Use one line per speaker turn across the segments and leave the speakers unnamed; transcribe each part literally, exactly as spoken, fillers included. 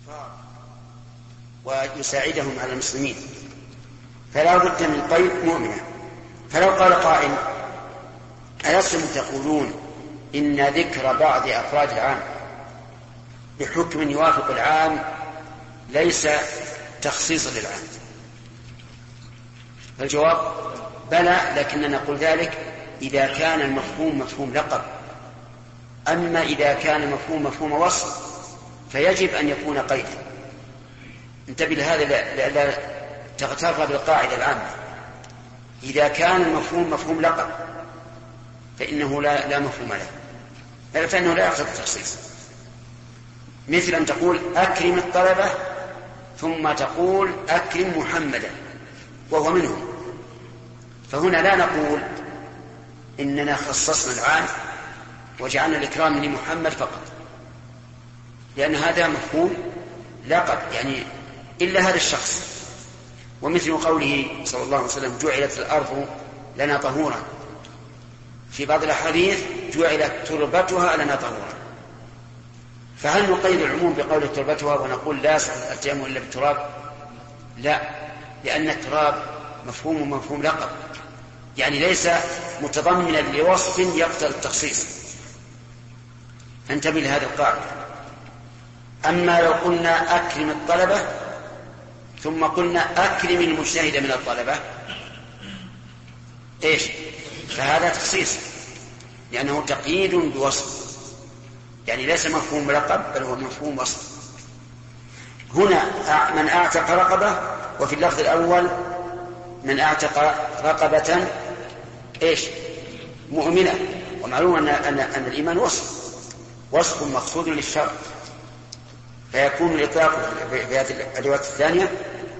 ويساعدهم على المسلمين، فلا بد من قيد مؤمنة. فلو قال قائل: ألستم تقولون إن ذكر بعض أفراد العام بحكم يوافق العام ليس تخصيصا للعام؟ فالجواب: بلى، لكننا نقول ذلك إذا كان المفهوم مفهوم لقب. أما إذا كان مفهوم مفهوم وصف فيجب أن يكون قيدا. انتبه لهذا لا تغتر بالقاعدة العامة. إذا كان المفهوم مفهوم لقب فإنه لا, لا مفهوم له، فإنه لا يقصد التخصيص. مثل أن تقول أكرم الطلبة ثم تقول أكرم محمدا وهو منهم، فهنا لا نقول إننا خصصنا العام وجعلنا الإكرام لمحمد فقط، لأن هذا مفهوم لقب، يعني إلا هذا الشخص. ومثل قوله صلى الله عليه وسلم: جعلت الأرض لنا طهورا، في بعض الأحاديث: جعلت تربتها لنا طهورا. فهل نقيد العموم بقول تربتها ونقول لا يصح التيمم إلا بالتراب؟ لا، لأن التراب مفهوم مفهوم لقب، يعني ليس متضمنا لوصف يقتضي التخصيص. فانتبه لهذه القاعدة. أما لو قلنا أكرم الطلبة ثم قلنا أكرم المجتهد من الطلبة، إيش؟ فهذا تخصيص، لأنه تقييد بوصف، يعني ليس مفهوم لقب بل هو مفهوم وصف. هنا من أعتق رقبة، وفي اللفظ الأول من أعتق رقبة إيش؟ مؤمنة. ومعلوم أن, أن, أن الإيمان وصف وصف مقصود للشرع، فيكون الإطلاق في هذه الأدوات الثانية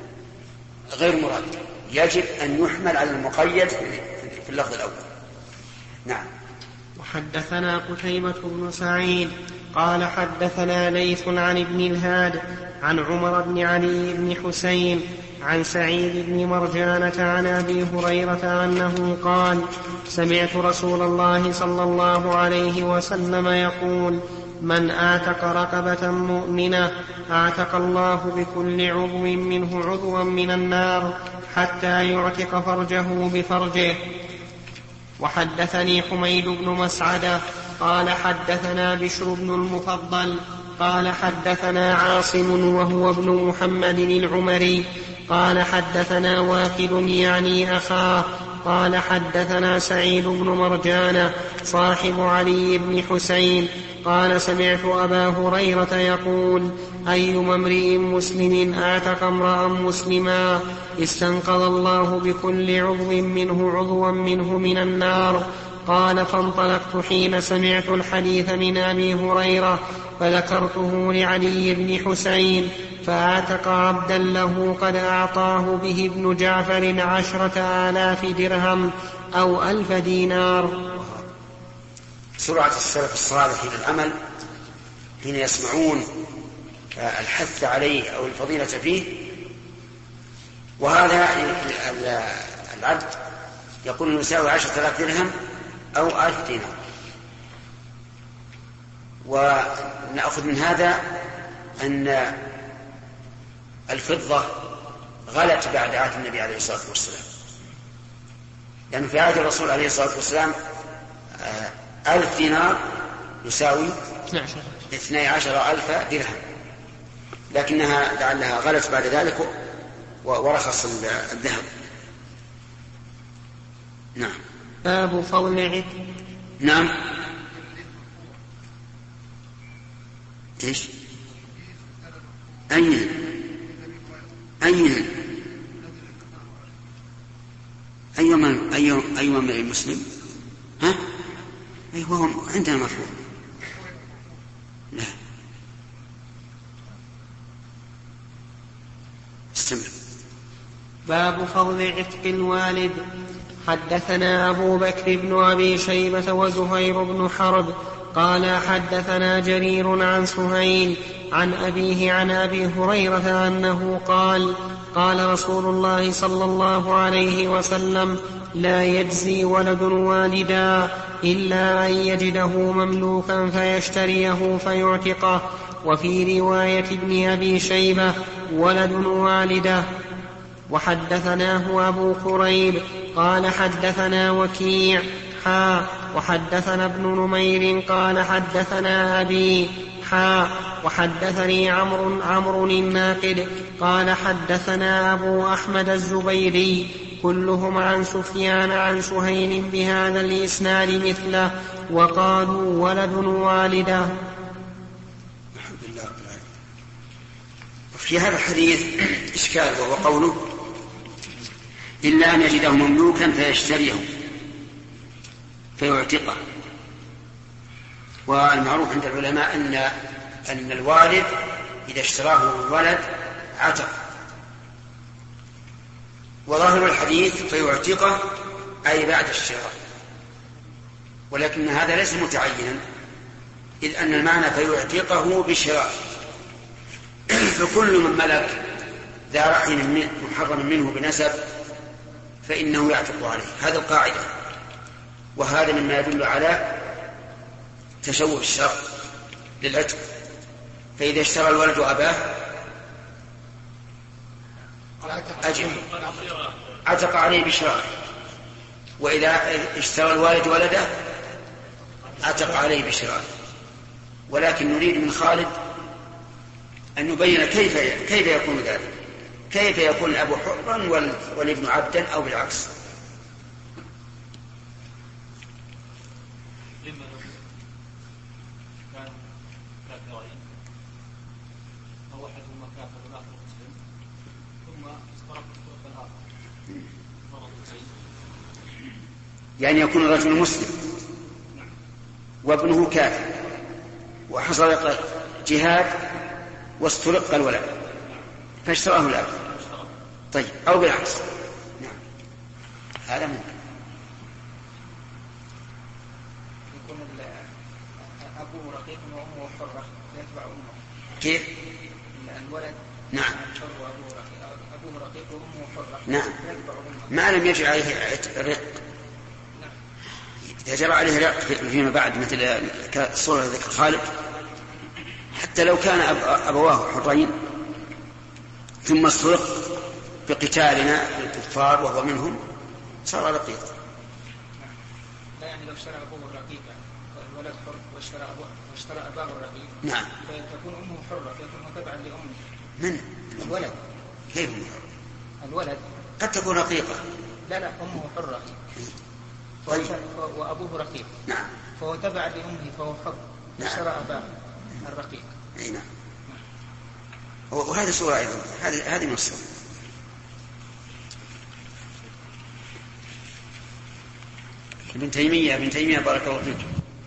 غير مراد، يجب أن يحمل على المقيد في اللفظ الأول. نعم.
وحدثنا قتيبة بن سعيد قال حدثنا ليث عن ابن الهاد عن عمر بن علي بن حسين عن سعيد بن مرجانة عن أبي هريرة أنه قال: سمعت رسول الله صلى الله عليه وسلم يقول: من أعتق رقبة مؤمنة أعتق الله بكل عضو منه عضوا من النار حتى يعتق فرجه بفرجه. وحدثني حميد بن مسعدة قال حدثنا بشر بن المفضل قال حدثنا عاصم وهو ابن محمد العمري قال حدثنا واكد يعني أخاه قال حدثنا سعيد بن مرجانة صاحب علي بن حسين قال: سمعت أبا هريرة يقول: أيما امرئ مسلم أعتق امرأ مسلما استنقذ الله بكل عضو منه عضوا منه من النار. قال: فانطلقت حين سمعت الحديث من أبي هريرة فذكرته لعلي بن حسين فأعتق عبدا له قد أعطاه به ابن جعفر عشرة آلاف درهم أو ألف دينار.
سرعة السلف الصالح إلى العمل حين يسمعون الحث عليه أو الفضيلة فيه. وهذا العبد يقول يساوي عشرة آلاف درهم أو ألف دينار. ونأخذ من هذا أن الفضة غلت بعد عهد النبي عليه الصلاة والسلام، لأنه في عهد الرسول عليه الصلاة والسلام ألف دينار يساوي اثني عشر ألف درهم، لكنها لعلها غلت بعد ذلك ورخص الذهب. نعم.
باب فضل عتق.
نعم. ايش؟ أين أين أيما أيما أيما من المسلم؟ ها؟ أيوة عندنا مفهوم. لا استمر.
باب فضل عتق الوالد. حدثنا أبو بكر بن أبي شيبة وزهير بن حرب قال حدثنا جرير عن سهيل عن أبيه عن أبي هريرة أنه قال: قال رسول الله صلى الله عليه وسلم: لا يجزي ولد والدا إلا أن يجده مملوكا فيشتريه فيعتقه. وفي رواية ابن أبي شيبة ولد والده. وحدثناه أبو كريب قال حدثنا وكيع حا وحدثنا ابن نمير قال حدثنا أبي حا وحدثني عمرو عمرو الناقد قال حدثنا أبو أحمد الزبيري كلهم عن سفيان عن سهيل بهذا الإسناد مثله وقالوا ولد والده.
في هذا الحديث إشكال وهو قوله إلا أن يجده مملوكا فيشتريه فيعتقه. والمعروف عند العلماء أن أن الوالد إذا اشتراه الولد عتق. وظاهر الحديث فيعتقه أي بعد الشراء، ولكن هذا ليس متعينا، إذ أن المعنى فيعتقه بشراء. فكل من ملك ذا رحم محرم منه بنسب فإنه يعتق عليه، هذه القاعدة. وهذا مما يدل على تشوه الشرع للعتق. فإذا اشترى الولد أباه أجل عتق عليه بشراء، وإذا اشترى الوالد ولده عتق عليه بشراء. ولكن نريد من خالد أن نبين كيف كيف يكون ذلك، كيف يكون الأب حرا والابن عبدا أو بالعكس. يعني يكون الرجل مسلم وابنه كافر وحصل جهاد واسترق الولد فاشتراه الأب، طيب، أو بالعكس. نعم، هذا ممكن.
يكون أبوه رقيق وأمه حرة فيتبع أمه.
كيف؟
الولد
نعم
أبوه رقيق وأمه حرة.
نعم، ما لم يجري عليه رق. إذا جرى عليه رق فيما بعد مثل كالصورة ذكر خالد، حتى لو كان أبواه حرين ثم استرق بقتالنا الكفار وهو منهم صار رقيق.
لا، يعني لو اشترى أبوه رقيقا والولد حر واشترى أبوه واشترى أباه رقيق،
نعم،
فتكون أمه حرة فيكون تبعا لأمه.
من
الولد؟
كيف
الولد
قد تكون رقيقة.
لا لا، أمه حرة
طيب.
وأبوه رقيق.
نعم،
فهو تبع لأمه فهو حر.
نعم.
اشترى أباه الرقيق.
أي نعم. وهذه صورة أيضا، هذه هذه من الصور. ابن تيمية ابن تيمية بارك الله فيك.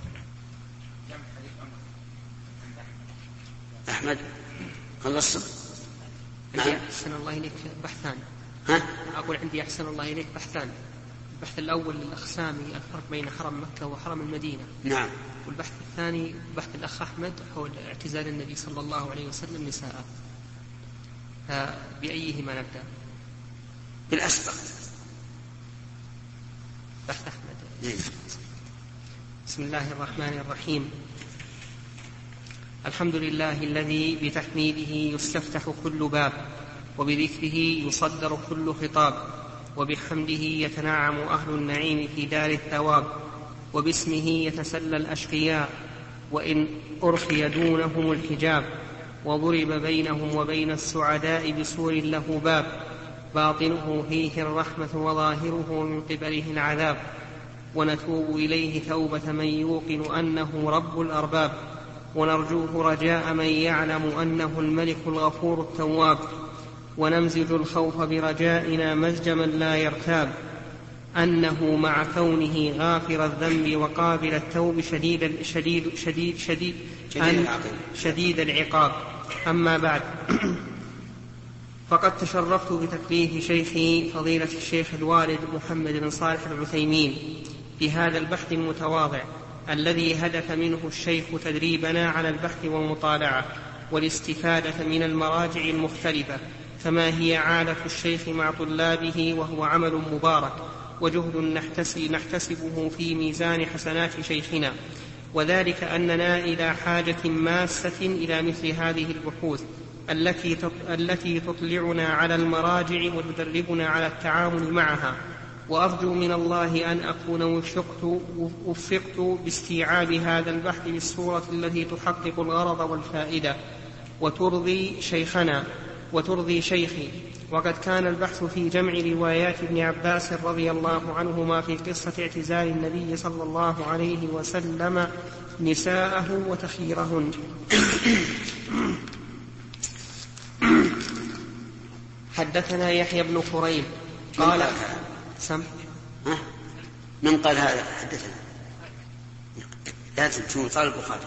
أحمد خلصت؟
نعم. أحسن الله إليك بحثان.
ها؟
أقول عندي أحسن الله إليك بحثان. البحث الأول للأقسام الفرق بين حرم مكة وحرم المدينة.
نعم.
والبحث الثاني بحث الأخ أحمد حول اعتزال النبي صلى الله عليه وسلم نساءه. فبأيهما نبدأ؟
بالأسبق.
بحث أحمد.
جيد.
بسم الله الرحمن الرحيم. الحمد لله الذي بتحميده يستفتح كل باب، وبذكره يصدر كل خطاب، وبحمده يتنعم أهل النعيم في دار الثواب، وباسمه يتسلى الأشقياء وإن أرخي دونهم الحجاب، وضرب بينهم وبين السعداء بسور له باب، باطنه فيه الرحمة وظاهره من قبله العذاب، ونتوب إليه توبة من يوقن أنه رب الأرباب، ونرجوه رجاء من يعلم أنه الملك الغفور التواب، ونمزج الخوف برجائنا مزج من لا يرتاب، أنه مع كونه غافر الذنب وقابل التوب شديد شديد شديد شديد شديد, شديد العقاب. أما بعد، فقد تشرفت بتكليف شيخي فضيلة الشيخ الوالد محمد بن صالح العثيمين في هذا البحث المتواضع الذي هدف منه الشيخ تدريبنا على البحث والمطالعة والاستفادة من المراجع المختلفة، كما هي عادة الشيخ مع طلابه، وهو عمل مبارك وجهد نحتسب نحتسبه في ميزان حسنات شيخنا، وذلك أننا إلى حاجة ماسة إلى مثل هذه البحوث التي التي تطلعنا على المراجع وتدربنا على التعامل معها. وأرجو من الله أن أكون وفقت, وفقت باستيعاب هذا البحث بالصورة التي تحقق الغرض والفائدة وترضي شيخنا وترضي شيخي. وقد كان البحث في جمع روايات ابن عباس رضي الله عنهما في قصة اعتزال النبي صلى الله عليه وسلم نساءه وتخييرهن. حدثنا يحيى بن كريم قال سم
ها؟ من قال هذا حدثنا؟ لازم تكون قال البخاري.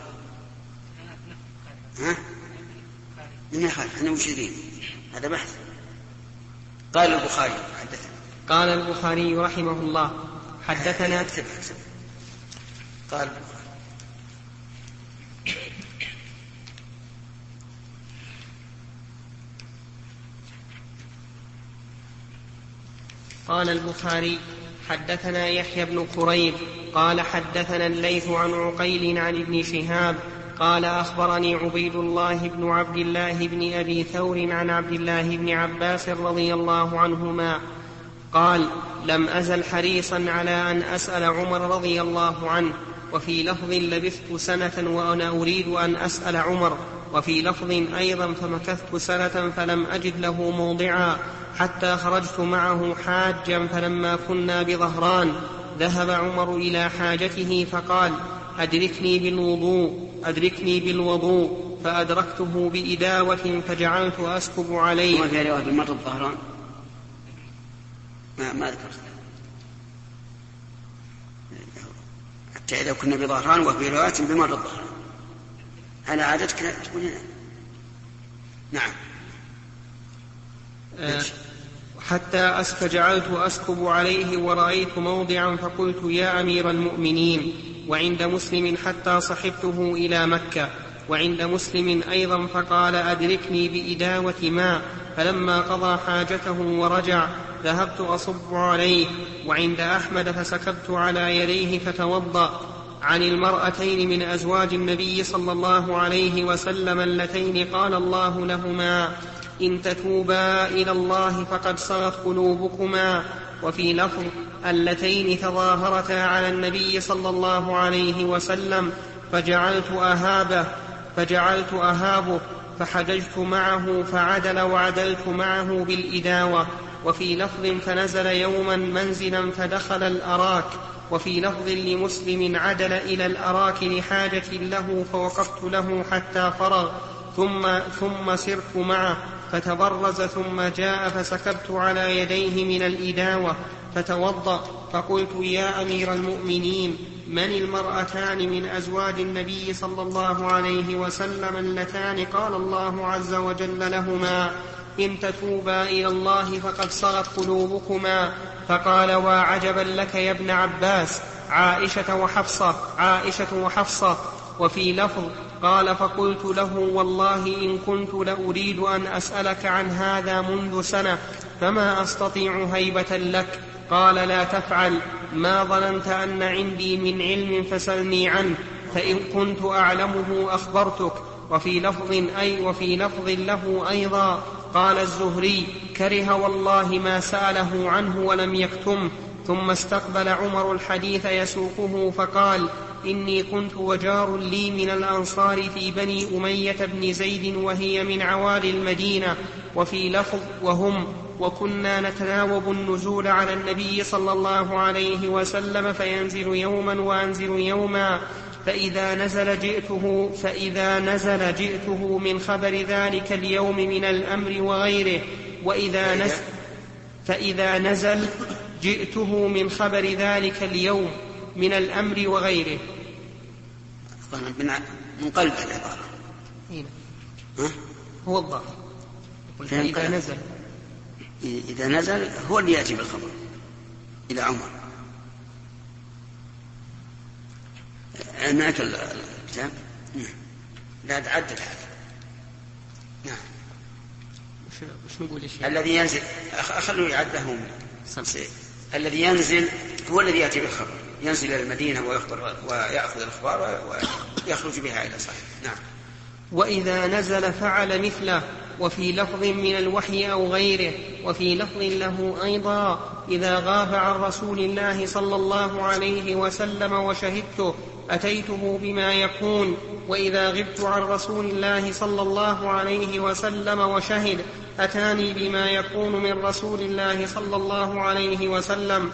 ها؟ من يخالف احنا مشيرين، هذا بحث. قال البخاري حدثنا.
قال البخاري رحمه الله حدثنا
اكتب اكتب قال البخاري.
قال البخاري حدثنا يحيى بن كريب قال حدثنا الليث عن عقيل عن ابن شهاب قال أخبرني عبيد الله بن عبد الله بن أبي ثور عن عبد الله بن عباس رضي الله عنهما قال لم أزل حريصا على أن أسأل عمر رضي الله عنه، وفي لفظ لبثت سنة وأنا أريد أن أسأل عمر، وفي لفظ أيضا فمكثت سنة فلم أجد له موضعا حتى خرجت معه حاجا، فلما كنا بظهران ذهب عمر إلى حاجته فقال أدركني بالوضوء أدركني بالوضوء فأدركته بإداوة فجعلت أسكب عليه.
ما في رواية بمر الظهران؟ ما, ما ذكرت حتى إذا كنا بظهران، وفي رواية بمر الظهران. على عادتك تقول هنا. نعم.
أه حتى فجعلت أسكب عليه ورأيت موضعا فقلت يا أمير المؤمنين. وعند مسلم حتى صحبته إلى مكة. وعند مسلم أيضا فقال أدركني بإداوة ماء، فلما قضى حاجته ورجع ذهبت أصب عليه. وعند أحمد فسكبت على يديه فتوضأ. عن المرأتين من أزواج النبي صلى الله عليه وسلم اللتين قال الله لهما إن تتوبا إلى الله فقد صغت قلوبكما. وفي لفظ اللتين تظاهرتا على النبي صلى الله عليه وسلم فجعلت أهابه فجعلت أهابه فحججت معه فعدل وعدلت معه بالإداوة. وفي لفظ فنزل يوما منزلا فدخل الأراك. وفي لفظ لمسلم عدل إلى الأراك لحاجة له فوقفت له حتى فرغ ثم, ثم سرت معه فتبرز ثم جاء فسكبت على يديه من الإداوة فتوضأ. فقلت يا أمير المؤمنين من المرأتان من أزواج النبي صلى الله عليه وسلم اللتان قال الله عز وجل لهما إن تتوبا إلى الله فقد صغت قلوبكما؟ فقال وعجبا لك يا ابن عباس عائشة وحفصة عائشة وحفصة. وفي لفظ قال فقلت له والله إن كنت لأريد أن أسألك عن هذا منذ سنة فما أستطيع هيبة لك. قال لا تفعل، ما ظننت أن عندي من علم فسلني عنه، فإن كنت أعلمه أخبرتك. وفي لفظ أي وفي لفظ له أيضا قال الزهري كره والله ما سأله عنه ولم يكتمه. ثم استقبل عمر الحديث يسوقه فقال إني كنت وجار لي من الأنصار في بني أمية بن زيد وهي من عوالي المدينة. وفي لفظ وهم وكنا نتناوب النزول على النبي صلى الله عليه وسلم فينزل يوما وأنزل يوما فإذا نزل جئته فإذا نزل جئته من خبر ذلك اليوم من الأمر وغيره وإذا نزل فإذا نزل جئته من خبر ذلك اليوم من الأمر وغيره.
من قلب العبارة
هو الظاهر. فإذا نزل
إذا نزل هو اللي يأتي بالخبر إلى عمر. معك الكتاب؟ لا تعدل هذا. نعم.
وش نقول يا شيخ؟
الذي ينزل أخلوا يعد لهم الذي ينزل هو الذي يأتي بالخبر، ينزل إلى المدينة ويخبر ويأخذ الأخبار ويخرج بها إلى صاحبه. نعم.
وإذا نزل فعل مثله، وفي لفظ من الوحي أو غيره، وفي لفظ له أيضا إذا غاب عن رسول الله صلى الله عليه وسلم وشهدته أتيته بما يكون، وإذا غبت عن رسول الله صلى الله عليه وسلم وشهد أتاني بما يكون من رسول الله صلى الله عليه وسلم.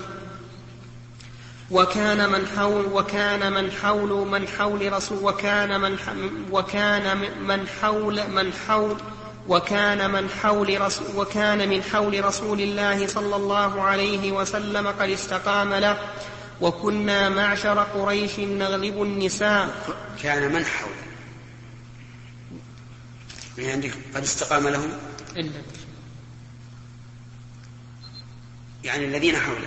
وكان من حول وكان من حول من حول رسول وكان من وكان من حول من حول وكان من حول رسول وكان من حول رسول الله صلى الله عليه وسلم قد استقام له، وكنا معشر قريش نغلب النساء.
كان من حول يعني قد استقام لهم يعني الذين حوله.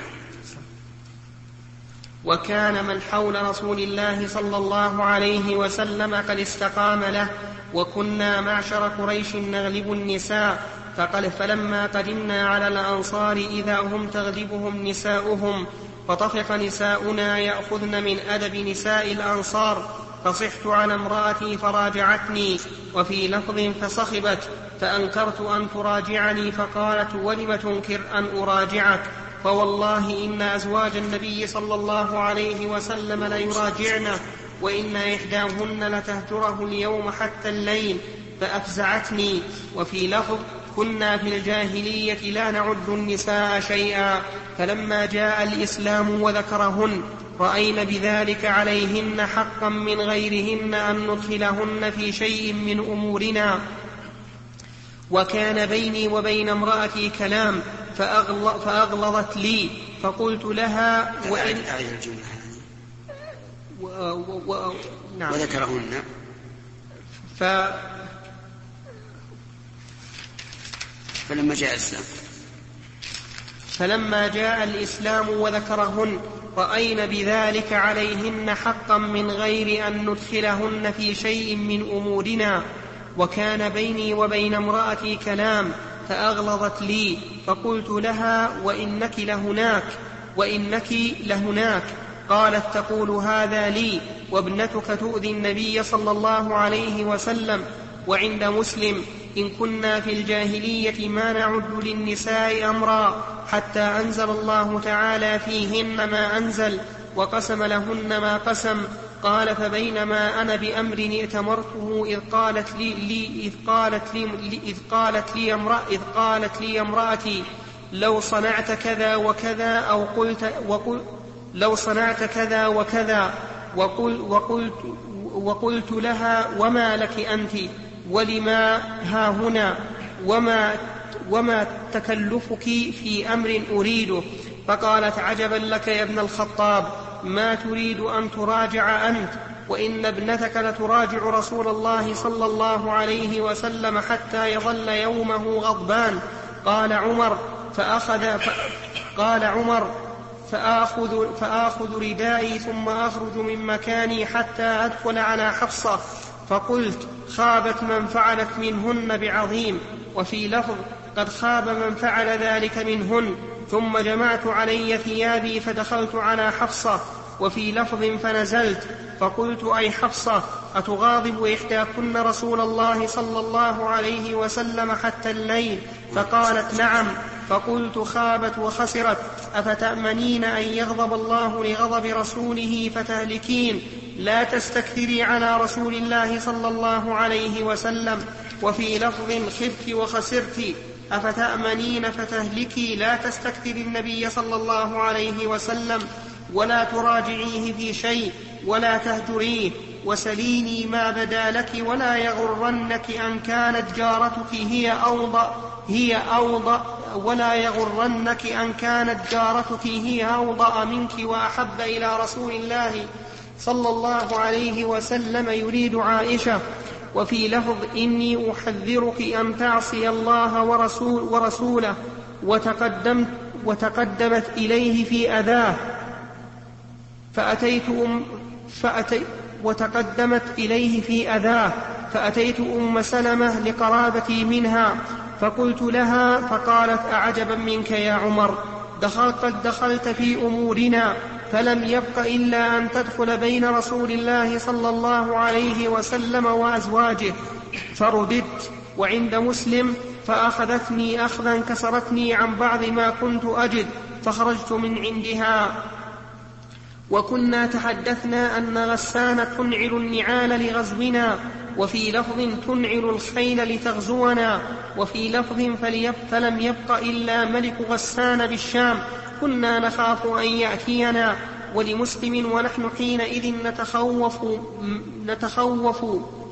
وكان من حول رسول الله صلى الله عليه وسلم قد استقام له، وكنا معشر قريش نغلب النساء. فقال فلما قدمنا على الأنصار إذا هم تغلبهم نساؤهم، فطفق نساؤنا يأخذن من أدب نساء الأنصار، فصحت على امرأتي فراجعتني، وفي لفظ فصخبت، فأنكرت أن تراجعني، فقالت ولم تنكر أن أراجعك؟ فوالله إن أزواج النبي صلى الله عليه وسلم ليراجعنه، وإن إحداهن لتهجره اليوم حتى الليل، فأفزعتني. وفي لفظ كنا في الجاهلية لا نعد النساء شيئا، فلما جاء الإسلام وذكرهن رأينا بذلك عليهن حقا من غيرهن أن ندخلهن في شيء من أمورنا. وكان بيني وبين امرأتي كلام فأغلظت لي، فقلت لها وإن و... و... و... نعم.
وذكرهن
ف...
فلما جاء الإسلام
فلما جاء الإسلام وذكرهن رأينا بذلك عليهن حقا من غير أن ندخلهن في شيء من أمورنا. وكان بيني وبين امرأتي كلام فأغلظت لي، فقلت لها وإنك لهناك وإنك لهناك قالت تقول هذا لي وابنتك تؤذي النبي صلى الله عليه وسلم. وعند مسلم إن كنا في الجاهلية ما نعد للنساء أمرا حتى أنزل الله تعالى فيهن ما أنزل وقسم لهن ما قسم. قال فبينما أنا بأمر ائتمرته إذ قالت لي, لي إذ قالت لي إذ قالت لي امرأة إذ قالت لي امرأتي لو صنعت كذا وكذا أو قلت وقل لو صنعت كذا وكذا وقل وقلت وقلت لها وما لك أنت ولما ها هنا وما وما تكلفك في أمر أريده؟ فقالت عجبا لك يا ابن الخطاب، ما تريد أن تراجع أنت وإن ابنتك لتراجع رسول الله صلى الله عليه وسلم حتى يظل يومه غضبان. قال عمر فأخذ ف... قال عمر فآخذ, فآخذ ردائي ثم أخرج من مكاني حتى أدخل على حفصة، فقلت خابت من فعلت منهن بعظيم. وفي لفظ قد خاب من فعل ذلك منهن. ثم جمعت علي ثيابي فدخلت على حفصة. وفي لفظ فنزلت فقلت أي حفصة أتغاضب إحداكن رسول الله صلى الله عليه وسلم حتى الليل؟ فقالت نعم. فقلت خابت وخسرت، أفتأمنين أن يغضب الله لغضب رسوله فتهلكين؟ لا تستكثري على رسول الله صلى الله عليه وسلم. وفي لفظ خبت وخسرت، أفتأمنين فتهلكي؟ لا تستكثري النبي صلى الله عليه وسلم ولا تراجعيه في شيء ولا تهجريه. وسليني ما بدا لك ولا يغرنك أن كانت جارتك هي أوضأ هي أوضأ ولا يغرنك أن كانت جارتك هي أوضأ منك وأحب إلى رسول الله صلى الله عليه وسلم يريد عائشة. وفي لفظ إني أحذرك أن تعصي الله ورسول ورسوله وتقدمت, وتقدمت إليه في أذاه فأتيت أم فأتي وتقدمت إليه في أذاه فأتيت أم سلمة لقرابتي منها فقلت لها، فقالت أعجبا منك يا عمر، دخلت, قد دخلت في أمورنا، فلم يبق إلا أن تدخل بين رسول الله صلى الله عليه وسلم وأزواجه، فرددت. وعند مسلم: فأخذتني أخذا كسرتني عن بعض ما كنت أجد، فخرجت من عندها. وكنا تحدثنا أن غسان تنعل النعال لغزونا، وفي لفظ تنعل الخيل لتغزونا، وفي لفظ فلم يبق إلا ملك غسان بالشام، كنا نخاف أن يأتينا. ولمسلم: ونحن حينئذ نتخوف, نتخوف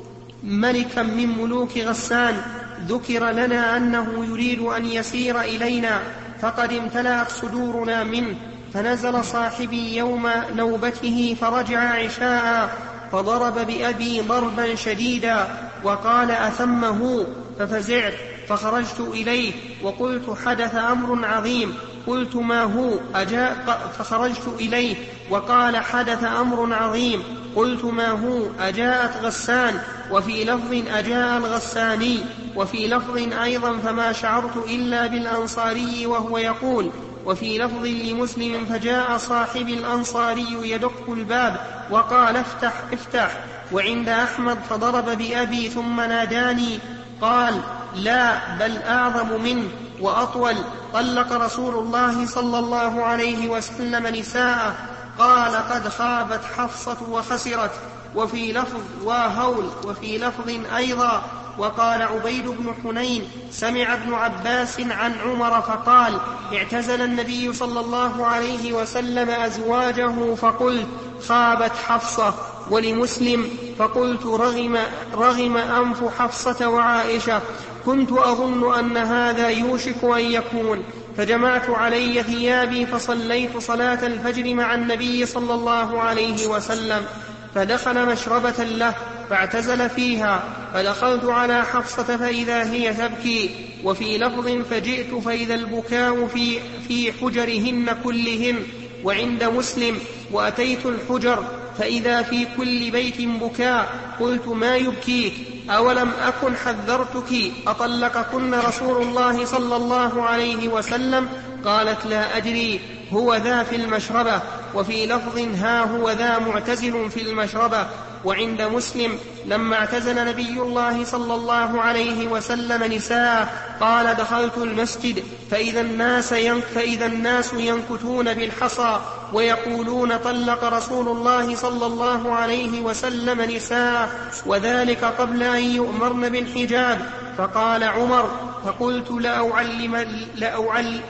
ملكا من ملوك غسان، ذكر لنا أنه يريد أن يسير إلينا، فقد امتلأت صدورنا منه. فنزل صاحبي يوم نوبته فرجع عشاء، فضرب بأبي ضربا شديدا، وقال: أثمه؟ ففزعت، فخرجت إليه وقلت: حدث أمر عظيم. قلت: ما هو؟ أجاء فخرجت إليه وقال: حدث أمر عظيم. قلت: ما هو؟ أجاءت غسان. وفي لفظ: أجاء الغساني. وفي لفظ أيضا: فما شعرت إلا بالأنصاري وهو يقول. وفي لفظ لمسلم: فجاء صاحب الأنصاري يدق الباب وقال: افتح افتح. وعند أحمد: فضرب بأبي ثم ناداني، قال: لا، بل أعظم منه وأطول: طلق رسول الله صلى الله عليه وسلم نساءه. قال: قد خابت حفصة وخسرت. وفي لفظ: وهول. وفي لفظ أيضا. وقال عبيد بن حنين: سمع ابن عباس عن عمر فقال: اعتزل النبي صلى الله عليه وسلم أزواجه، فقلت: خابت حفصة. ولمسلم: فقلت: رغم, رغم أنف حفصة وعائشة، كنت أظن أن هذا يوشك أن يكون، فجمعت علي ثيابي فصليت صلاة الفجر مع النبي صلى الله عليه وسلم، فدخل مشربة له فاعتزل فيها، فدخلت على حفصة فإذا هي تبكي. وفي لفظ: فجئت فإذا البكاء في, في حجرهن كلهن. وعند مسلم: وأتيت الحجر فإذا في كل بيت بكاء. قلت: ما يبكيك؟ أولم أكن حذرتك؟ أطلقكن رسول الله صلى الله عليه وسلم؟ قالت: لا أدري، هو ذا في المشربة. وفي لفظ: ها هو ذا معتزل في المشربة. وعند مسلم: لما اعتزل نبي الله صلى الله عليه وسلم نساء، قال: دخلت المسجد فإذا الناس, ينك فإذا الناس ينكتون بالحصى ويقولون: طلق رسول الله صلى الله عليه وسلم نساء، وذلك قبل أن يؤمرن بالحجاب. فقال عمر: فقلت: لأعلم لأعلم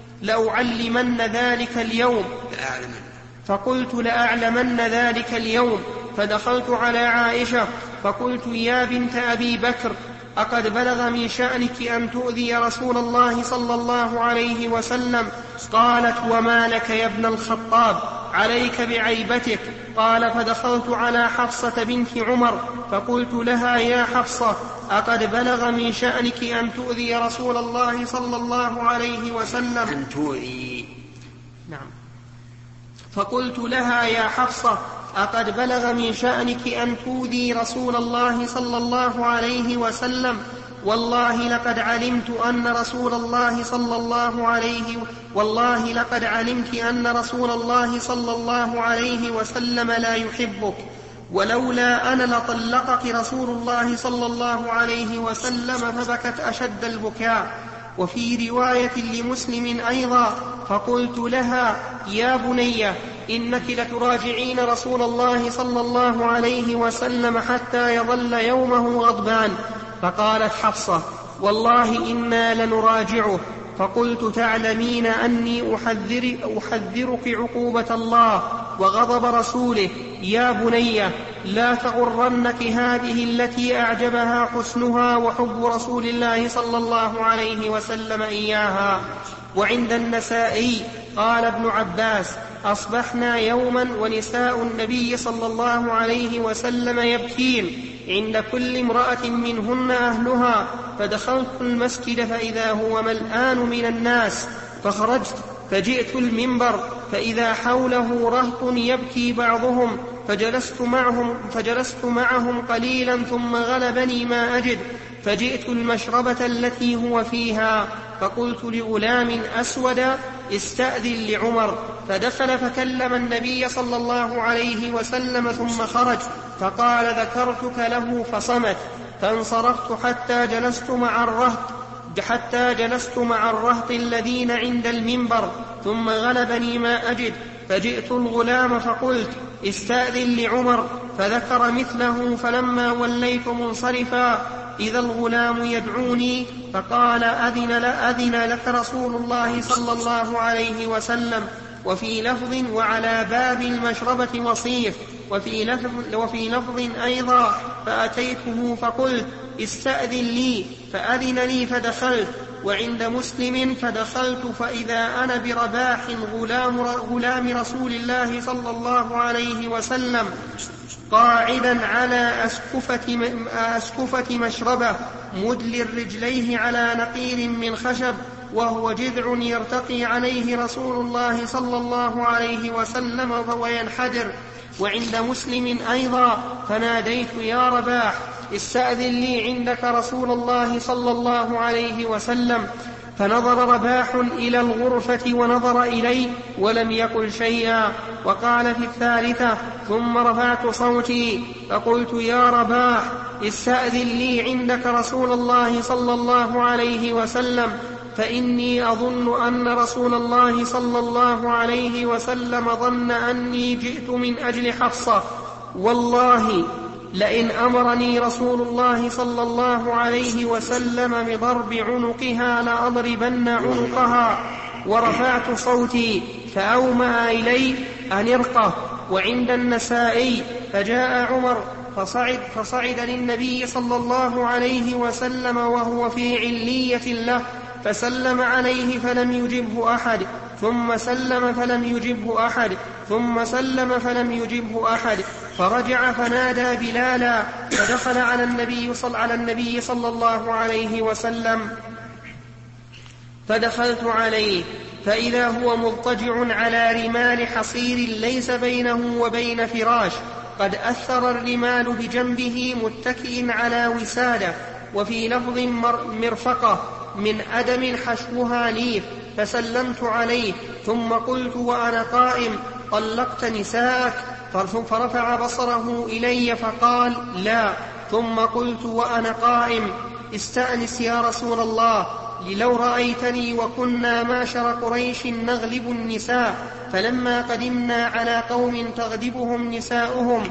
لأعلمن ذلك اليوم فقلت لأعلمن ذلك اليوم. فدخلت على عائشة فقلت: يا بنت أبي بكر، أقد بلغ من شأنك أن تؤذي رسول الله صلى الله عليه وسلم؟ قالت: وما لك يا ابن الخطاب، عليك بعيبتك. قال: فدخلت على حفصة بنت عمر فقلت لها: يا حفصة، أقد بلغ من شأنك أن تؤذي رسول الله صلى الله عليه وسلم؟
أن تؤذي.
نعم. فقلت لها: يا حفصة، أقد بلغ من شأنك أن تؤذي رسول الله صلى الله عليه وسلم؟ والله لقد علمت أن رسول الله صلى الله عليه والله لقد علمت أن رسول الله صلى الله عليه وسلم لا يحبك، ولولا أنا لطلقك رسول الله صلى الله عليه وسلم. فبكت أشد البكاء. وفي رواية لمسلم أيضا: فقلت لها: يا بني، إنك لتراجعين رسول الله صلى الله عليه وسلم حتى يظل يومه غضبان. فقالت حفصة: والله إنا لنراجعه. فقلت: تعلمين أني أحذر أحذرك عقوبة الله وغضب رسوله. يا بني، لا تغرنك هذه التي أعجبها حسنها وحب رسول الله صلى الله عليه وسلم إياها. وعند النسائي قال ابن عباس: أصبحنا يوما ونساء النبي صلى الله عليه وسلم يبكين، عند كل امرأة منهن أهلها، فدخلت المسجد فإذا هو ملآن من الناس، فخرجت فجئت المنبر فإذا حوله رهط يبكي بعضهم، فجلست معهم, فجلست معهم قليلا ثم غلبني ما أجد، فجئت المشربة التي هو فيها، فقلت لغلام أسود: استأذن لعمر. فدخل فكلم النبي صلى الله عليه وسلم ثم خرج، فقال ذكرتك له فصمت. فانصرفت حتى جلست مع الرهط حتى جلست مع الرهط الذين عند المنبر، ثم غلبني ما أجد، فجئت الغلام فقلت استأذن لعمر، فذكر مثله. فلما وليت منصرفا إذا الغلام يدعوني، فقال أذن, أذن لك رسول الله صلى الله عليه وسلم. وفي لفظ وعلى باب المشربة وصيف. وفي لفظ, وفي لفظ أيضا فأتيته فقلت استأذن لي، فأذن لي فدخلت. وعند مسلم فدخلت فإذا أنا برباح غلام, غلام رسول الله صلى الله عليه وسلم قاعدا على أسكفة, أسكفة مشربة مدل رجليه على نقير من خشب، وهو جذع يرتقي عليه رسول الله صلى الله عليه وسلم وينحدر. وعند مسلم أيضا فناديت يا رباح استأذن لي عندك رسول الله صلى الله عليه وسلم. فنظر رباح إلى الغرفة ونظر إلي ولم يقل شيئا. وقال في الثالثة ثم رفعت صوتي فقلت يا رباح استأذن لي عندك رسول الله صلى الله عليه وسلم، فإني أظن أن رسول الله صلى الله عليه وسلم ظن أني جئت من أجل حفصة، والله لئن أمرني رسول الله صلى الله عليه وسلم بضرب عنقها لأضربن عنقها. ورفعت صوتي فأومأ إلي أن ارقه. وعند النسائي فجاء عمر فصعد, فصعد للنبي صلى الله عليه وسلم وهو في علية له، فسلم عليه فلم يجبه أحد، ثم سلم فلم يجبه أحد، ثم سلم فلم يجبه أحد. فرجع فنادى بلالا، فدخل على النبي صلى, على النبي صلى الله عليه وسلم، فدخلت عليه فإذا هو مضطجع على رمال حصير ليس بينه وبين فراش، قد أثر الرمال بجنبه متكئ على وسادة، وفي لفظ مرفقة من أدم حشوها ليف. فسلمت عليه ثم قلت وأنا قائم طلقت نساءك؟ فرفع بصره إلي فقال لا. ثم قلت وأنا قائم استأنس يا رسول الله، لو رأيتني وكنا معشر قريش نغلب النساء، فلما قدمنا على قوم تغلبهم نساؤهم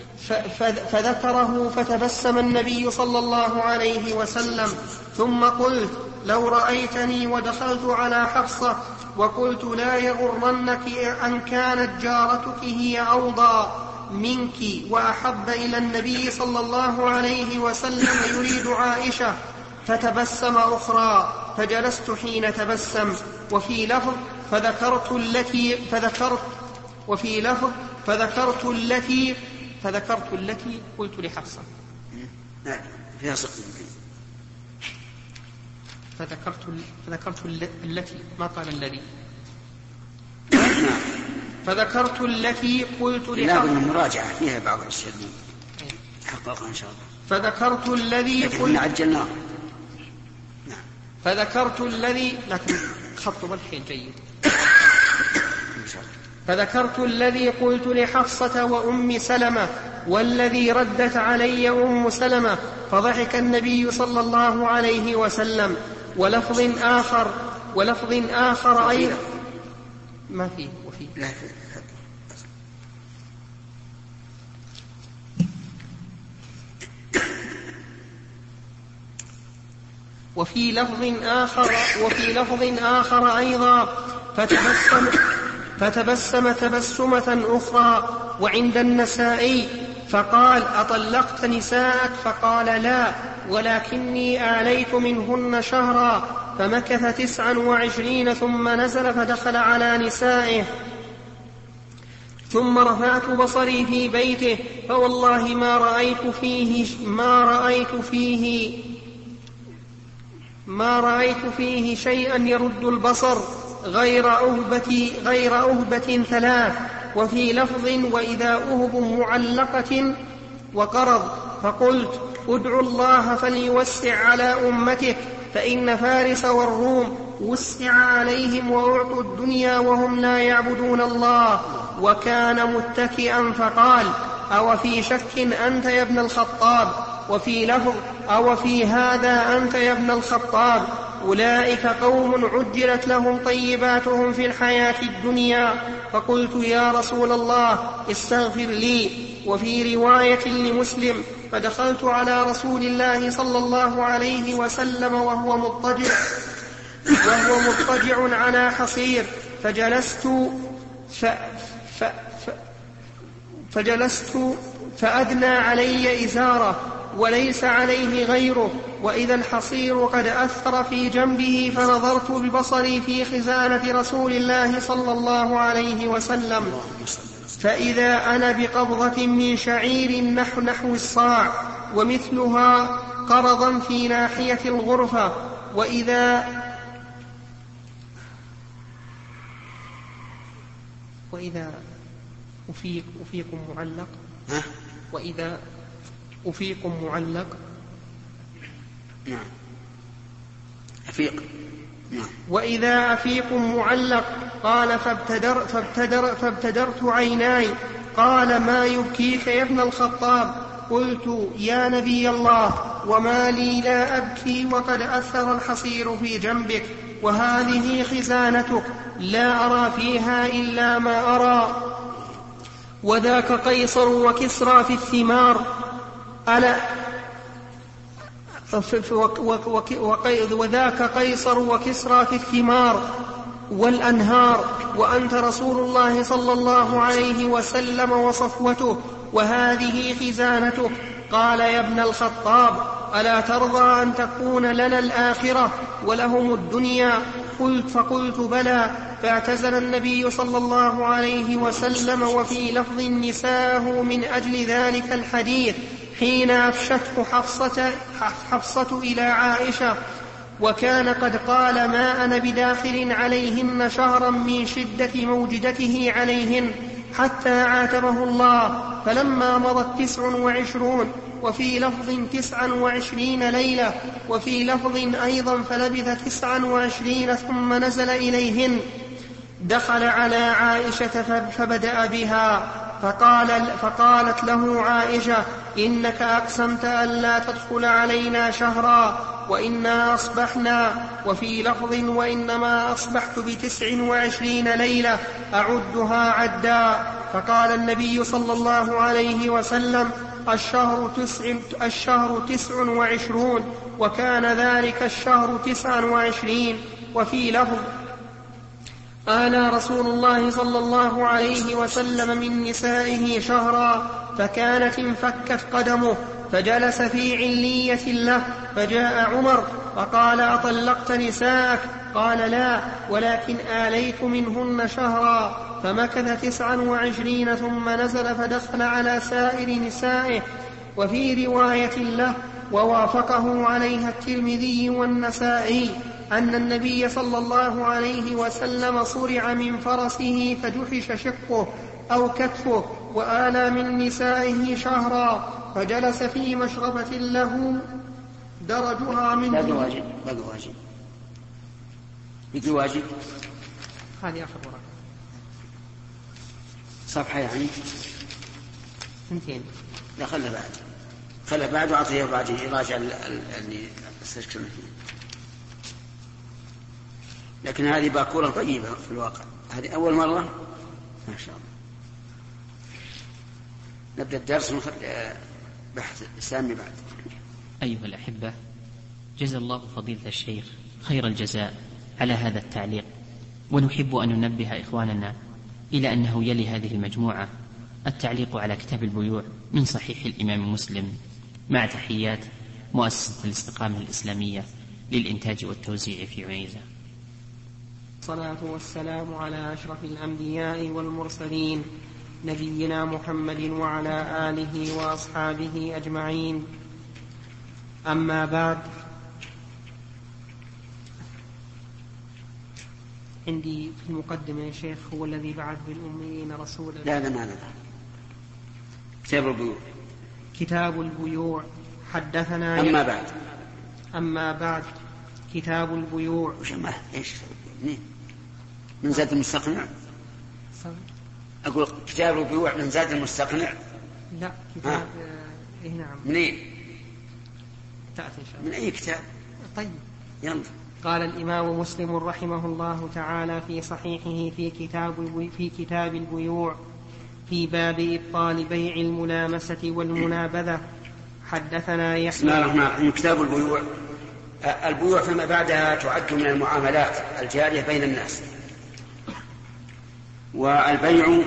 فذكره فتبسم النبي صلى الله عليه وسلم. ثم قلت لو رأيتني ودخلت على حفصة وقلت لا يغرنك أن كانت جارتك هي أوضى منك وأحب إلى النبي صلى الله عليه وسلم يريد عائشة، فتبسم أخرى فجلست حين تبسم. وفي لفظ فذكرت التي فذكرت وفي لفظ فذكرت التي فذكرت التي قلت لحفصة.
نعم فيها صدق.
فذكرت فذكرت التي ما قال الذي فذكرت التي قلت لحفصة.
لا بد مراجعة فيها بعض الأشياء حققها إن شاء الله.
فذكرت الذي
قلت عجلناه.
نعم. فذكرت الذي لكن خط بالحين جيد. فذكرت الذي قلت لحفصة وأم سلمة والذي ردت علي أم سلمة، فضحك النبي صلى الله عليه وسلم. ولفظ آخر ولفظ آخر أيضا ما فيه وفيه
لا
وفي لفظ آخر وفي لفظ آخر أيضا فتبسم فتبسم تبسمة أخرى. وعند النسائي فقال أطلقت نساءك؟ فقال لا، ولكني آليت منهن شهرا. فمكث تسعا وعشرين ثم نزل فدخل على نسائه. ثم رفعت بصري في بيته فوالله ما رأيت فيه ما رأيت فيه ما رأيت فيه شيئا يرد البصر غير أهبة غير أهبة ثلاث. وفي لفظ وإذا أهب معلقة وقرض. فقلت ادعوا الله فليوسع على أمتك، فإن فارس والروم وسع عليهم وأعطوا الدنيا وهم لا يعبدون الله. وكان متكئا فقال: أو في شك أنت يا ابن الخطاب؟ وفي لفظ: أو في هذا أنت يا ابن الخطاب؟ أولئك قوم عجلت لهم طيباتهم في الحياة الدنيا. فقلت: يا رسول الله استغفر لي. وفي رواية لمسلم: فدخلت على رسول الله صلى الله عليه وسلم وهو مضطجع وهو مضطجع على حصير فجلست ف ف ف فجلست فأدنى علي إزاره وليس عليه غيره، وإذا الحصير قد أثر في جنبه، فنظرت ببصري في خزانة رسول الله صلى الله عليه وسلم، فإذا أنا بقبضة من شعير نحو نحو الصاع ومثلها قرضا في ناحية الغرفة. وإذا وإذا أفيق أفيكم معلق وإذا أفيكم معلق
نعم أفيق نعم
وإذا أفيق معلق. قال: فابتدر فابتدر فابتدرت عيناي. قال: ما يبكيك يا ابن الخطاب؟ قلت: يا نبي الله، وما لي لا أبكي وقد أثر الحصير في جنبك، وهذه خزانتك لا أرى فيها إلا ما أرى، وذاك قيصر وكسرى في الثمار ألا وذاك قيصر وكسرى في الثمار والأنهار، وأنت رسول الله صلى الله عليه وسلم وصفوته، وهذه خزانتك. قال: يا ابن الخطاب، ألا ترضى أن تكون لنا الآخرة ولهم الدنيا؟ قلت فقلت: بلى. فاعتزل النبي صلى الله عليه وسلم، وفي لفظ نساءه من أجل ذلك الحديث، حين أفشته حفصة, حفصة إلى عائشة، وكان قد قال: ما أنا بداخل عليهن شهرا من شدة موجدته عليهن حتى عاتبه الله. فلما مضت تسع وعشرون، وفي لفظ تسعا وعشرين ليلة، وفي لفظ أيضا فلبث تسعا وعشرين ثم نزل إليهن، دخل على عائشة فبدأ بها، فقال فقالت له عائشة: إنك أقسمت ألا تدخل علينا شهرا وإنا أصبحنا. وفي لفظ: وإنما أصبحت بتسع وعشرين ليلة أعدها عدا. فقال النبي صلى الله عليه وسلم: الشهر تسع, الشهر تسع وعشرون، وكان ذلك الشهر تسعا وعشرين. وفي لفظ: آلى رسول الله صلى الله عليه وسلم من نسائه شهرا، فكانت انفكت قدمه، فجلس في علية له، فجاء عمر فقال: أطلقت نساءك؟ قال: لا، ولكن آليت منهن شهرا. فمكث تسعا وعشرين ثم نزل فدخل على سائر نسائه. وفي رواية له ووافقه عليها الترمذي والنسائي أن النبي صلى الله عليه وسلم صرع من فرسه فجحش شقه أو كتفه، وآلى من نسائه شهرا، فجلس في مشربة له درجها من
باقي واجب باقي واجب باقي واجب
هذه آخر ورقة
صفحة يعني
اثنتين.
لا خلها بعد خلها بعد وأعطيه بعد يراجع اللي استشكلنا فيه. لكن هذه باكورة طيبة في الواقع، هذه أول مرة ما شاء الله. نبدأ الدرس ونخلي بحث سامي بعد.
أيها الأحبة، جزا الله فضيلة الشيخ خير الجزاء على هذا التعليق، ونحب أن ننبه إخواننا إلى أنه يلي هذه المجموعة التعليق على كتاب البيوع من صحيح الإمام مسلم، مع تحيات مؤسسة الاستقامة الإسلامية للإنتاج والتوزيع في عنيزة.
الصلاة والسلام على أشرف الأنبياء والمرسلين، نبينا محمد وعلى آله وأصحابه أجمعين. أما بعد، عندي في المقدمة يا شيخ: هو الذي بعث بالأميين رسولا.
لا لا لا كتاب البيوع
كتاب البيوع. حدثنا
أما بعد
أما بعد كتاب البيوع.
ما إيش من زاد المستقنع؟ أقول كتاب البيوع من زاد المستقنع.
لا كتاب إيه نعم.
منين؟
تأتي إن شاء الله.
من أي كتاب؟
طيب
يلا.
قال الإمام مسلم رحمه الله تعالى في صحيحه في كتاب في كتاب البيوع في باب إبطال بيع الملامسة والمنابذة. حدثنا يحيى.
بسم الله الرحمن الرحيم. كتاب البيوع. البيوع فيما بعدها تعد من المعاملات الجارية بين الناس. والبيع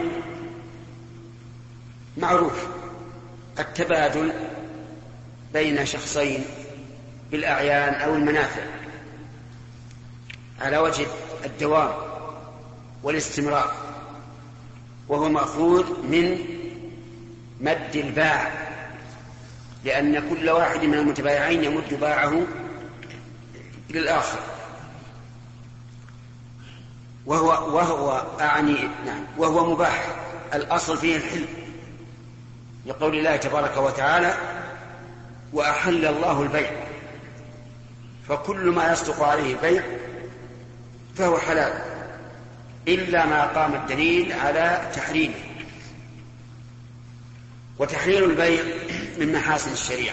معروف التبادل بين شخصين بالأعيان أو المنافع على وجه الدوام والاستمرار، وهو مأخوذ من مد الباع، لأن كل واحد من المتبايعين يمد باعه للآخر، وهو وهو أعني نعم وهو مباح. الأصل فيه الحل، لقول الله تبارك وتعالى: وأحل الله البيع، فكل ما يصدق عليه البيع فهو حلال إلا ما قام الدليل على تحريمه. وتحليل البيع من محاسن الشريعة،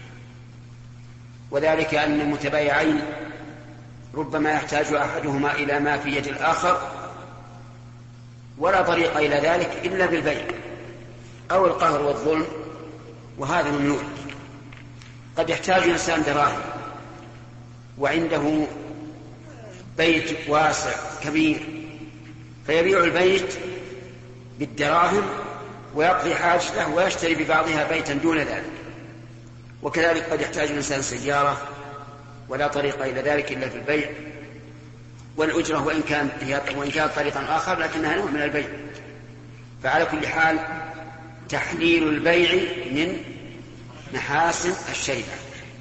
وذلك أن المتبايعين ربما يحتاج أحدهما إلى ما في يد الآخر ولا طريق إلى ذلك إلا بالبيع أو القهر والظلم، وهذا ممنوع. قد يحتاج إنسان دراهم وعنده بيت واسع كبير، فيبيع البيت بالدراهم ويقضي حاجته ويشتري ببعضها بيتا دون ذلك. وكذلك قد يحتاج الإنسان سيارة ولا طريق إلى ذلك إلا في البيع، والأجرة وإن كان وإن كانت طريقا آخر لكنها نوع من البيع. فعلى كل حال تحليل البيع من محاسن الشريعة.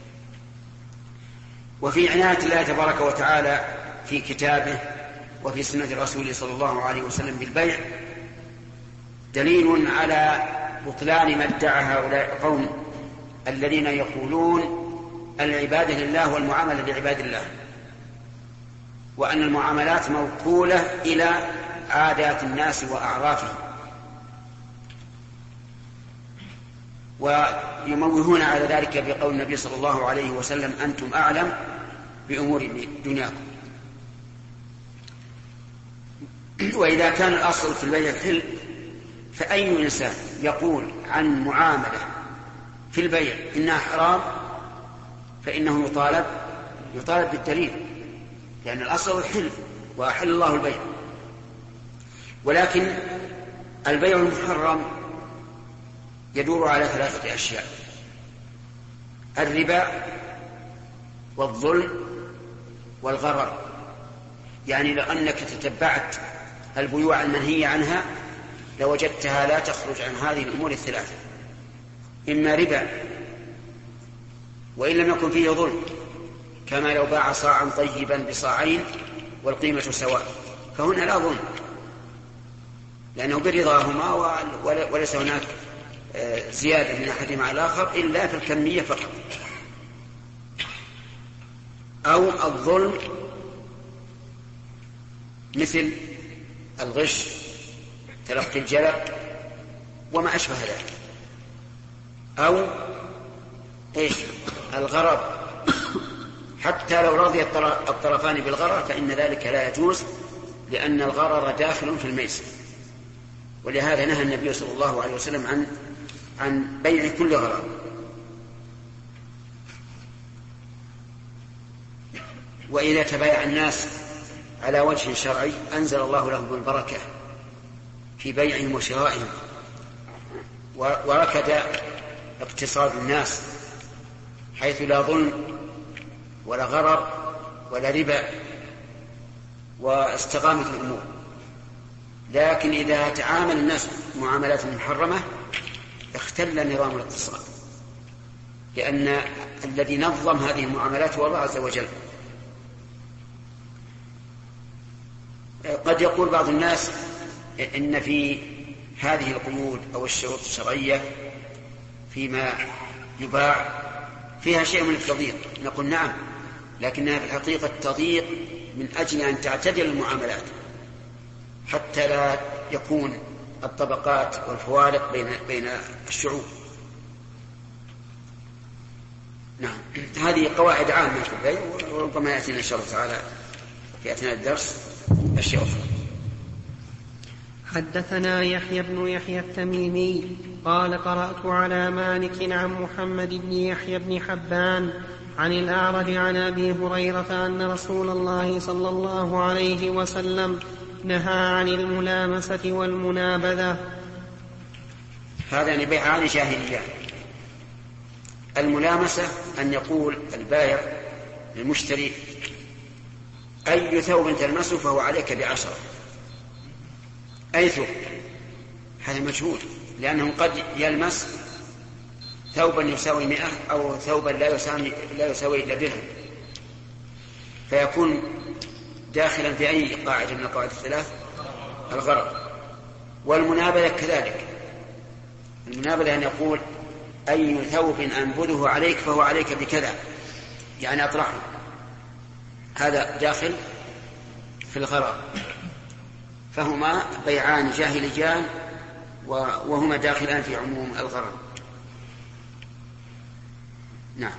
وفي عناية الله تبارك وتعالى في كتابه وفي سنة رسوله صلى الله عليه وسلم بالبيع دليل على بطلان ما ادعى هؤلاء القوم الذين يقولون العبادة لله والمعاملة لعباد الله، وأن المعاملات موكولة إلى عادات الناس وأعرافهم، ويموهون على ذلك بقول النبي صلى الله عليه وسلم: أنتم أعلم بأمور دنياكم. وإذا كان الأصل في البيع الحل، فأي إنسان يقول عن معاملة في البيع إنها حرام فإنه يطالب يطالب بالدليل، لأن الأصل الحل وأحل الله البيع. ولكن البيع المحرم يدور على ثلاثة أشياء: الربا والظلم والغرر. يعني لو أنك تتبعت البيوع المنهية عنها لوجدتها لا تخرج عن هذه الأمور الثلاثة: إما ربا وإن لم يكن فيه ظلم، كما لو باع صاعا طيبا بصاعين والقيمة سواء، فهنا لا ظلم لأنه برضاهما وليس هناك زيادة من أحدهما على الآخر إلا في الكمية فقط. أو الظلم مثل الغش، تلقي الجلب وما أشبه ذلك. أو إيش الغرر، حتى لو رضي الطرفان بالغرر فإن ذلك لا يجوز، لأن الغرر داخل في الميسر. ولهذا نهى النبي صلى الله عليه وسلم عن عن بيع كل غرر. وإذا تبايع الناس على وجه شرعي أنزل الله لهم البركة في بيعهم وشرائهم، وركد اقتصاد الناس حيث لا ظلم ولا غرر ولا ربا، واستقامت الأمور. لكن إذا تعامل الناس معاملات محرمة اختل نظام الاقتصاد، لأن الذي نظم هذه المعاملات هو الله عز وجل. قد يقول بعض الناس إن في هذه القيود أو الشروط الشرعية فيما يباع فيها شيء من التضييق. نقول نعم، لكنها في الحقيقة تضيق من أجل أن تعتدل المعاملات حتى لا يكون الطبقات والفوارق بين بين الشعوب. نعم، هذه قواعد عامة في البيع، وربما يأتينا إن شاء الله تعالى في أثناء الدرس أشياء أخرى.
حدثنا يحيى بن يحيى التميمي قال قرأت على مالك عن محمد بن يحيى بن حبان عن الأعرج عن أبي هريرة أن رسول الله صلى الله عليه وسلم نهى عن الملامسة والمنابذة.
هذان بيعان جاهليان. الملامسة أن يقول البائع للمشتري أي ثوب تلمسه فهو عليك بعشرة، أي ثوب، هذا مجهول، لأنه قد يلمس ثوبا يساوي مئة أو ثوبا لا يساوي, لا يساوي إلا درهم، فيكون داخلا في أي قاعدة من القواعد الثلاث؟ الغرض. والمنابذة كذلك، المنابذة أن يقول أي ثوب أنبذه عليك فهو عليك بكذا، يعني أطرحه، هذا داخل في الغرض. فهما بيعان جاهليان وهما داخلان في عموم الغرض. نعم.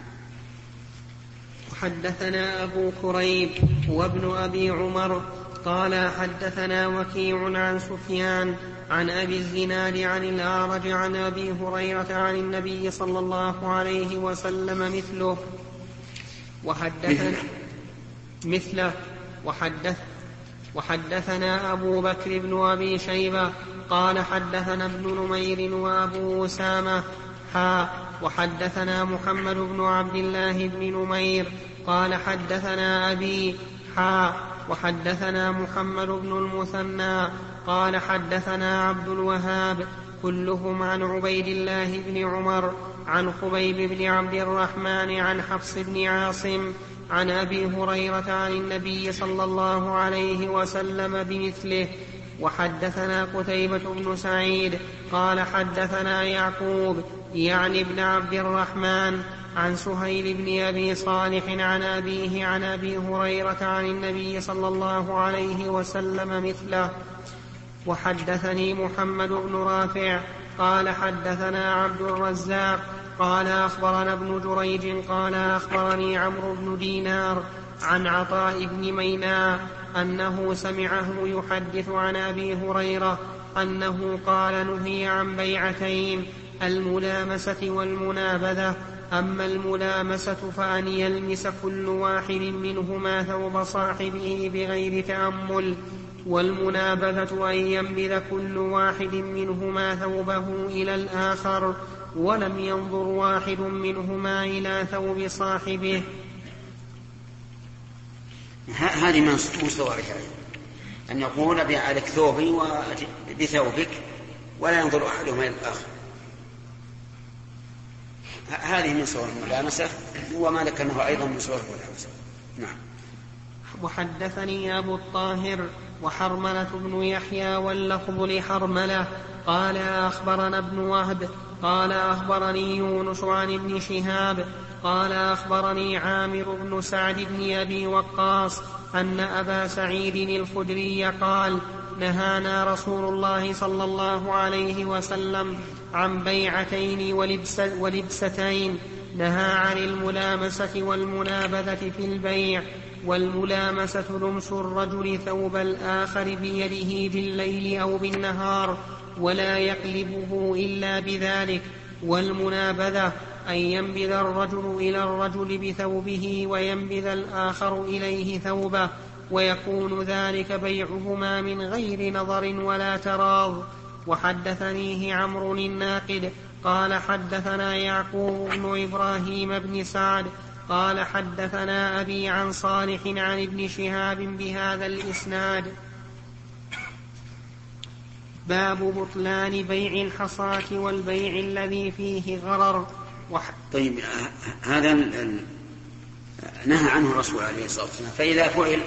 حدثنا أبو كريب وابن أبي عمر قال حدثنا وكيع عن سفيان عن أبي الزناد عن الأعرج عن أبي هريرة عن النبي صلى الله عليه وسلم مثله وحدثنا مثله وحدث وحدثنا أبو بكر بن أبي شيبة قال حدثنا ابن نمير وأبو أسامة حا وحدثنا محمد بن عبد الله بن نمير قال حدثنا أبي حا وحدثنا محمد بن المثنى قال حدثنا عبد الوهاب كلهم عن عبيد الله بن عمر عن خبيب بن عبد الرحمن عن حفص بن عاصم عن أبي هريرة عن النبي صلى الله عليه وسلم بمثله. وحدثنا قتيبة بن سعيد قال حدثنا يعقوب يعني ابن عبد الرحمن عن سهيل بن أبي صالح عن أبيه عن أبي هريرة عن النبي صلى الله عليه وسلم مثله. وحدثني محمد بن رافع قال حدثنا عبد الرزاق قال أخبرنا ابن جريج قال أخبرني عمرو بن دينار عن عطاء بن ميناء أنه سمعه يحدث عن أبي هريرة أنه قال نهي عن بيعتين الملامسة والمنابذة. أما الملامسة فأن يلمس كل واحد منهما ثوب صاحبه بغير تأمل، والمنابذة أن ينبذ كل واحد منهما ثوبه إلى الآخر ولم ينظر واحد منهما إلى ثوب صاحبه.
هذه من صورها أن يقول أبيع عليك ثوبي بثوبك ولا ينظر أحدهما إلى الآخر، هذه من صور الملامسة وما ذكرناه أيضا من صور الملامسة. نعم.
وحدثني أبو الطاهر وحرملة بن يحيى واللفظ لحرملة قال أخبرنا ابن وهب قال أخبرني يونس عن ابن شهاب قال أخبرني عامر بن سعد بن أبي وقاص أن أبا سعيد الخدري قال نهانا رسول الله صلى الله عليه وسلم عن بيعتين ولبس ولبستين، نهى عن الملامسة والمنابذة في البيع. والملامسة لمس الرجل ثوب الآخر بيده بالليل أو بالنهار ولا يقلبه إلا بذلك. والمنابذة أن ينبذ الرجل إلى الرجل بثوبه وينبذ الآخر إليه ثوبه، ويكون ذلك بيعهما من غير نظر ولا تراض. وحدثنيه عمرو الناقد قال حدثنا يعقوب بن إبراهيم بن سعد قال حدثنا أبي عن صالح عن ابن شهاب بهذا الإسناد. باب بطلان بيع الحصاة والبيع الذي فيه غرر. وح...
طيب هذا نهى عنه الرسول عليه الصلاة والسلام، فإذا فعل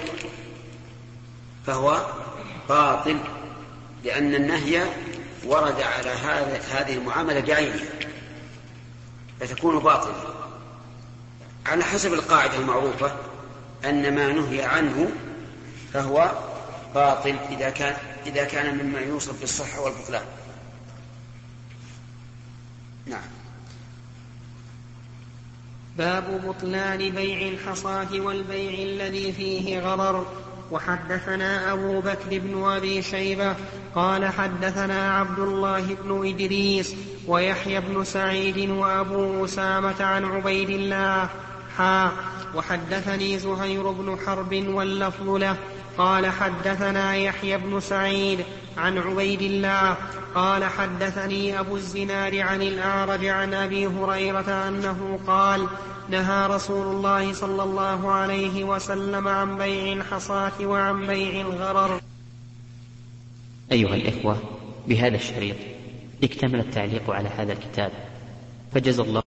فهو باطل، لأن النهي ورد على هذه المعاملة بعينها فتكون باطلة على حسب القاعدة المعروفة أن ما نهي عنه فهو باطل إذا كان, إذا كان مما يوصف بالصحة والبطلان. نعم.
باب بطلان بيع الحصاة والبيع الذي فيه غرر. وحدثنا أبو بكر بن أبي شيبة قال حدثنا عبد الله بن إدريس ويحيى بن سعيد وأبو أسامة عن عبيد الله حا وحدثني زهير بن حرب واللفظ له قال حدثنا يحيى بن سعيد عن عبيد الله قال حدثني أبو الزناد عن الأعرج عن أبي هريرة أنه قال نهى رسول الله صلى الله عليه وسلم عن بيع الحصاة وعن بيع الغرر.
أيها الإخوة، بهذا الشريط اكتمل التعليق على هذا الكتاب، فجزى الله